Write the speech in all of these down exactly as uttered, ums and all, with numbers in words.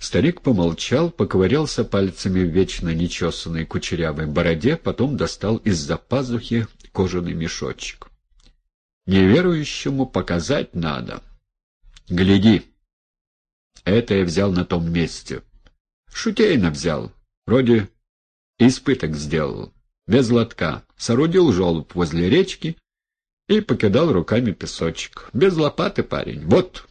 Старик помолчал, поковырялся пальцами в вечно нечесанной кучерявой бороде, потом достал из-за пазухи кожаный мешочек. «Неверующему показать надо. Гляди. Это я взял на том месте. Шутейно взял. Вроде испыток сделал. Без лотка. Соорудил желоб возле речки и покидал руками песочек. Без лопаты, парень. Вот!»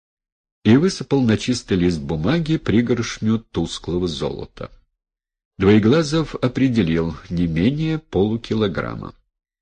И высыпал на чистый лист бумаги пригоршню тусклого золота. Двоеглазов определил не менее полукилограмма.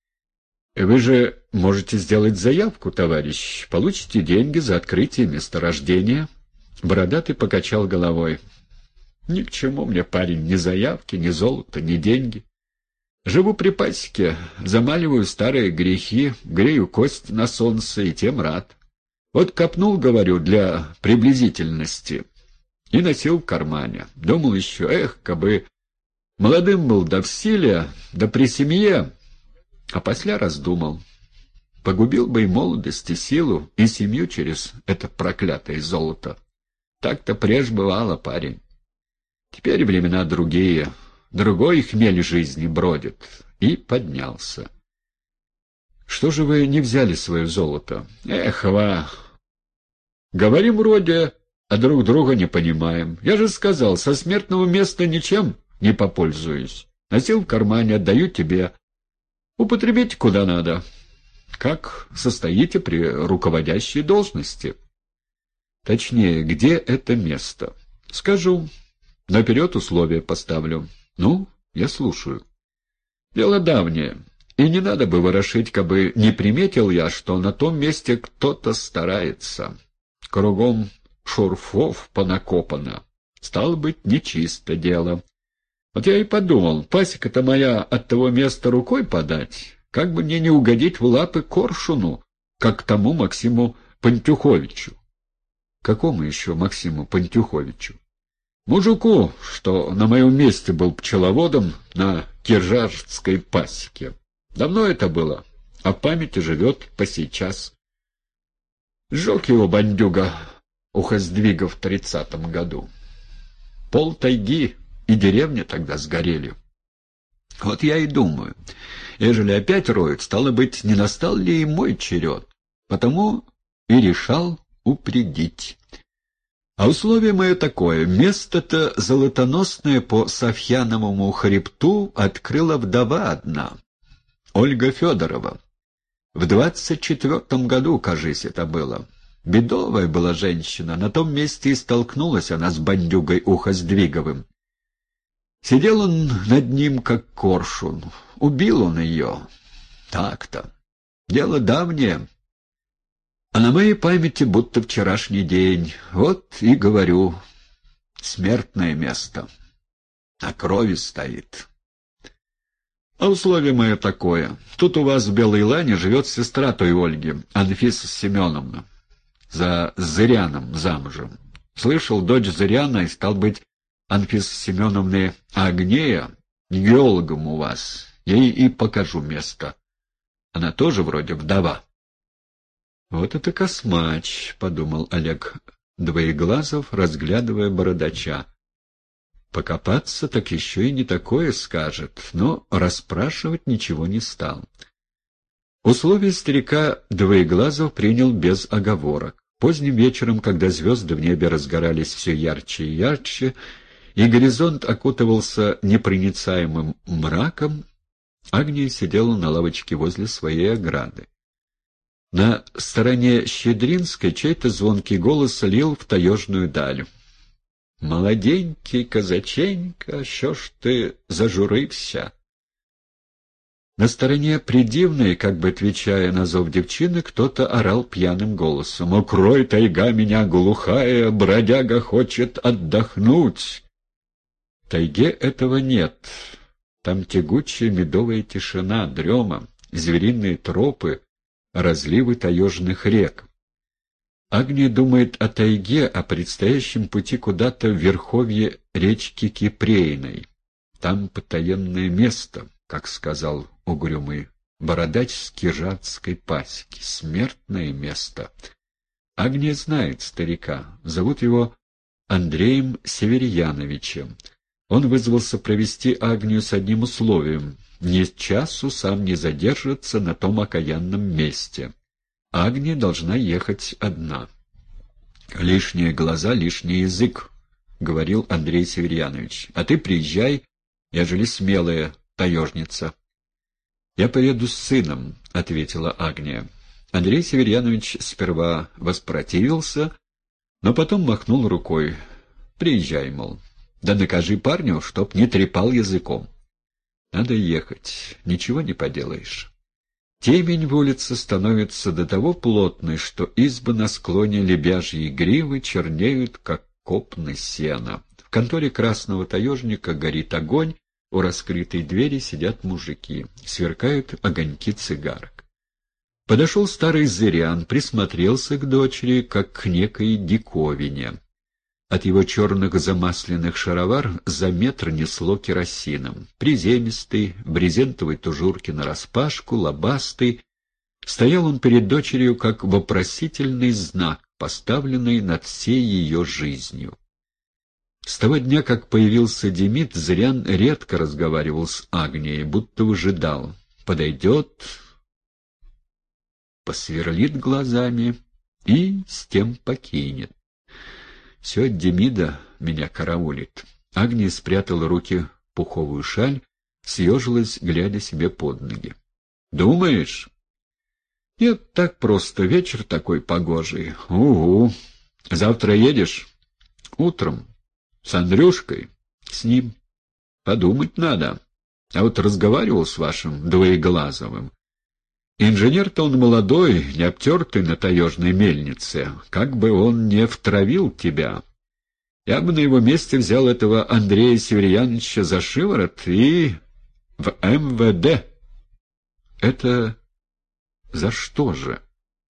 «Вы же можете сделать заявку, товарищ. Получите деньги за открытие месторождения». Бородатый покачал головой. «Ни к чему мне, парень, ни заявки, ни золото, ни деньги. Живу при пасеке, замаливаю старые грехи, грею кость на солнце и тем рад. Вот копнул, говорю, для приблизительности, и носил в кармане. Думал еще, эх, кабы молодым был, да в силе, да при семье, а после раздумал. Погубил бы и молодость, и силу, и семью через это проклятое золото. Так-то преж бывало, парень. Теперь времена другие, другой хмель жизни бродит». И поднялся. «Что же вы не взяли свое золото?» «Эх, ва! Говорим вроде, а друг друга не понимаем. Я же сказал, со смертного места ничем не попользуюсь. Носил в кармане, отдаю тебе. Употребите куда надо. Как состоите при руководящей должности?» «Точнее, где это место?» «Скажу. Наперед условия поставлю. Ну, я слушаю». «Дело давнее. И не надо бы ворошить, кабы не приметил я, что на том месте кто-то старается. Кругом шурфов понакопано. Стало быть, нечисто дело. Вот я и подумал, пасека-то моя от того места рукой подать, как бы мне не угодить в лапы коршуну, как тому Максиму Пантюховичу». «Какому еще Максиму Пантюховичу?» «Мужику, что на моем месте был пчеловодом на Киржарской пасеке. Давно это было, а в памяти живет по сейчас. Сжег его бандюга ухоздвига в тридцатом году. Пол тайги и деревня тогда сгорели. Вот я и думаю, ежели опять роют, стало быть, не настал ли и мой черед, потому и решал упредить. А условие мое такое: место-то золотоносное по Софьяновому хребту открыла вдова одна, Ольга Федорова. В двадцать четвертом году, кажись, это было. Бедовая была женщина, на том месте и столкнулась она с бандюгой Ухоздвиговым. Сидел он над ним, как коршун. Убил он ее. Так-то. Дело давнее. А на моей памяти будто вчерашний день. Вот и говорю, смертное место. На крови стоит. А условие мое такое. Тут у вас в Белой Лане живет сестра той Ольги, Анфиса Семеновна. За Зыряном замужем. Слышал, дочь Зыряна, и, стал быть, Анфиса Семеновны Агнея, геологом у вас. Ей и покажу место. Она тоже вроде вдова. «Вот это космач», — подумал Олег Двоеглазов, разглядывая бородача. «Покопаться так еще и не такое скажет», но расспрашивать ничего не стал. Условия старика Двоеглазов принял без оговорок. Поздним вечером, когда звезды в небе разгорались все ярче и ярче, и горизонт окутывался непроницаемым мраком, Агния сидела на лавочке возле своей ограды. На стороне Щедринской чей-то звонкий голос лил в таежную даль. «Молоденький казаченька, що ж ти зажурився?» На стороне Придивной, как бы отвечая на зов девчины, кто-то орал пьяным голосом: «Укрой, тайга, меня глухая, бродяга хочет отдохнуть!» В тайге этого нет. Там тягучая медовая тишина, дрема, звериные тропы, разливы таежных рек. Агния думает о тайге, о предстоящем пути куда-то в верховье речки Кипрейной. Там потаенное место, как сказал угрюмый бородач с Киржатской пасеки, смертное место. Агния знает старика, зовут его Андреем Северьяновичем. Он вызвался провести Агнию с одним условием — ни часу сам не задержится на том окаянном месте. Агния должна ехать одна. «Лишние глаза, лишний язык», — говорил Андрей Северьянович. «А ты приезжай, ежели смелая таежница». «Я поеду с сыном», — ответила Агния. Андрей Северьянович сперва воспротивился, но потом махнул рукой. «Приезжай, мол. Да накажи парню, чтоб не трепал языком. Надо ехать, ничего не поделаешь». Темень в улице становится до того плотной, что избы на склоне Лебяжьей гривы чернеют, как копны сена. В конторе красного таежника горит огонь, у раскрытой двери сидят мужики, сверкают огоньки цигарок. Подошел старый зырян, присмотрелся к дочери, как к некой диковине. От его черных замасленных шаровар за метр несло керосином. Приземистый, в брезентовой тужурке нараспашку, лобастый. Стоял он перед дочерью, как вопросительный знак, поставленный над всей ее жизнью. С того дня, как появился Демид, Зырян редко разговаривал с Агнией, будто выжидал. Подойдет, посверлит глазами и с тем покинет. Все от Демида меня караулит. Агния спрятала руки в пуховую шаль, съежилась, глядя себе под ноги. «Думаешь?» «Нет, так просто. Вечер такой погожий». «Угу. Завтра едешь?» «Утром. С Андрюшкой?» «С ним. Подумать надо. А вот разговаривал с вашим Двоеглазовым. Инженер-то он молодой, не обтертый на таежной мельнице. Как бы он не втравил тебя. Я бы на его месте взял этого Андрея Северьяновича за шиворот и в эм вэ дэ». «Это за что же?»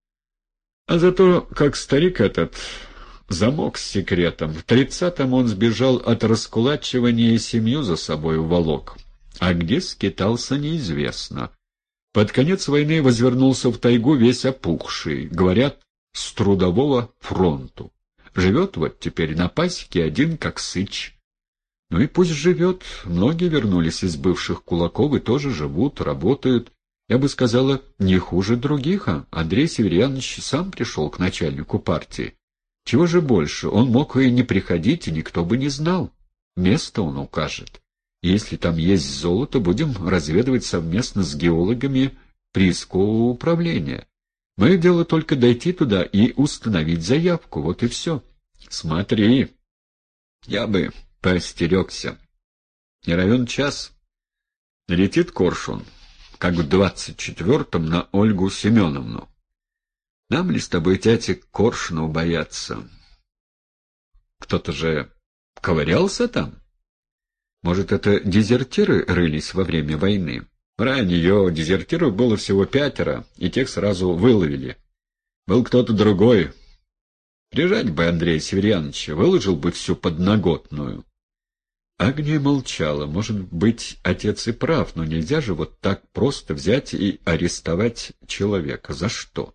«А за то, как старик этот замок с секретом. В тридцатом он сбежал от раскулачивания и семью за собой уволок. А где скитался, неизвестно. Под конец войны возвернулся в тайгу весь опухший, говорят, с трудового фронту. Живет вот теперь на пасеке один, как сыч. Ну и пусть живет. Многие вернулись из бывших кулаков и тоже живут, работают. Я бы сказала, не хуже других, а Андрей Северьянович сам пришел к начальнику партии. Чего же больше, он мог и не приходить, и никто бы не знал. Место он укажет. Если там есть золото, будем разведывать совместно с геологами приискового управления. Мое дело только дойти туда и установить заявку, вот и все. Смотри, я бы поостерегся. Не равен час. Налетит коршун, как в двадцать четвертом на Ольгу Семеновну. Нам ли с тобой, тятя, коршуну бояться? Кто-то же ковырялся там? Может, это дезертиры рылись во время войны? Ранее дезертиров было всего пятеро, и тех сразу выловили. Был кто-то другой. Прижать бы Андрея Северьяновича, выложил бы всю подноготную. Агния молчала. Может быть, отец и прав, но нельзя же вот так просто взять и арестовать человека. За что?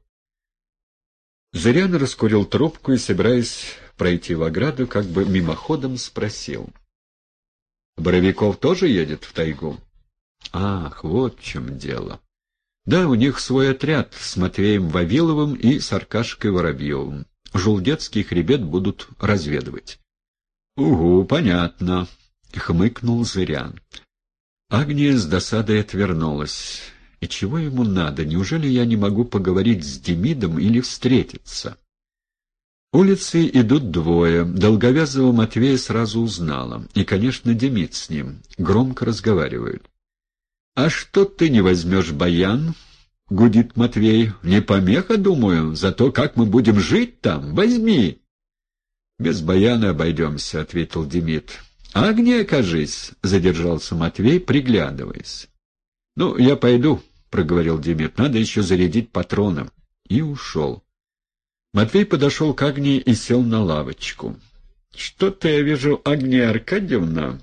Зырян раскурил трубку и, собираясь пройти в ограду, как бы мимоходом спросил. «Боровиков тоже едет в тайгу?» «Ах, вот в чем дело. Да, у них свой отряд с Матвеем Вавиловым и с Аркашкой Воробьевым. Жулдетский хребет будут разведывать». «Угу, понятно», — хмыкнул Зырян. Агния с досадой отвернулась. «И чего ему надо? Неужели я не могу поговорить с Демидом или встретиться?» Улицы идут двое. Долговязого Матвея сразу узнала. И, конечно, Демид с ним. Громко разговаривают. «А что ты не возьмешь баян?» — гудит Матвей. «Не помеха, думаю, за то, как мы будем жить там. Возьми!» «Без баяна обойдемся», — ответил Демид. «Агния, кажись», — задержался Матвей, приглядываясь. «Ну, я пойду», — проговорил Демид. «Надо еще зарядить патроном». И ушел. Матвей подошел к Агнии и сел на лавочку. «Что-то я вижу, Агния Аркадьевна,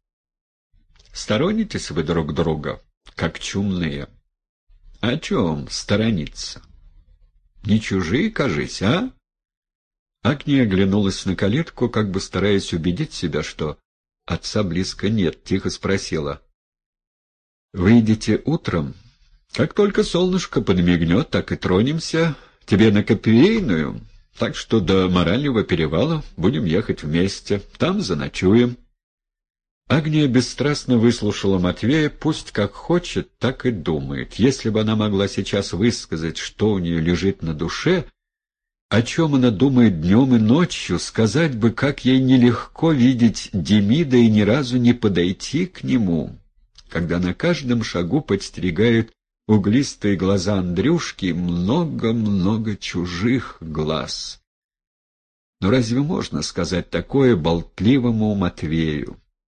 сторонитесь вы друг друга, как чумные». «О чем сторониться? Не чужие, кажись, а?» Агния оглянулась на калитку, как бы стараясь убедить себя, что отца близко нет, тихо спросила. «Выйдете утром? Как только солнышко подмигнет, так и тронемся. Тебе на Копейную, так что до Морального перевала будем ехать вместе. Там заночуем». Агния бесстрастно выслушала Матвея, пусть как хочет, так и думает. Если бы она могла сейчас высказать, что у нее лежит на душе, о чем она думает днем и ночью, сказать бы, как ей нелегко видеть Демида и ни разу не подойти к нему, когда на каждом шагу подстерегают углистые глаза Андрюшки, много-много чужих глаз. Но разве можно сказать такое болтливому Матвею?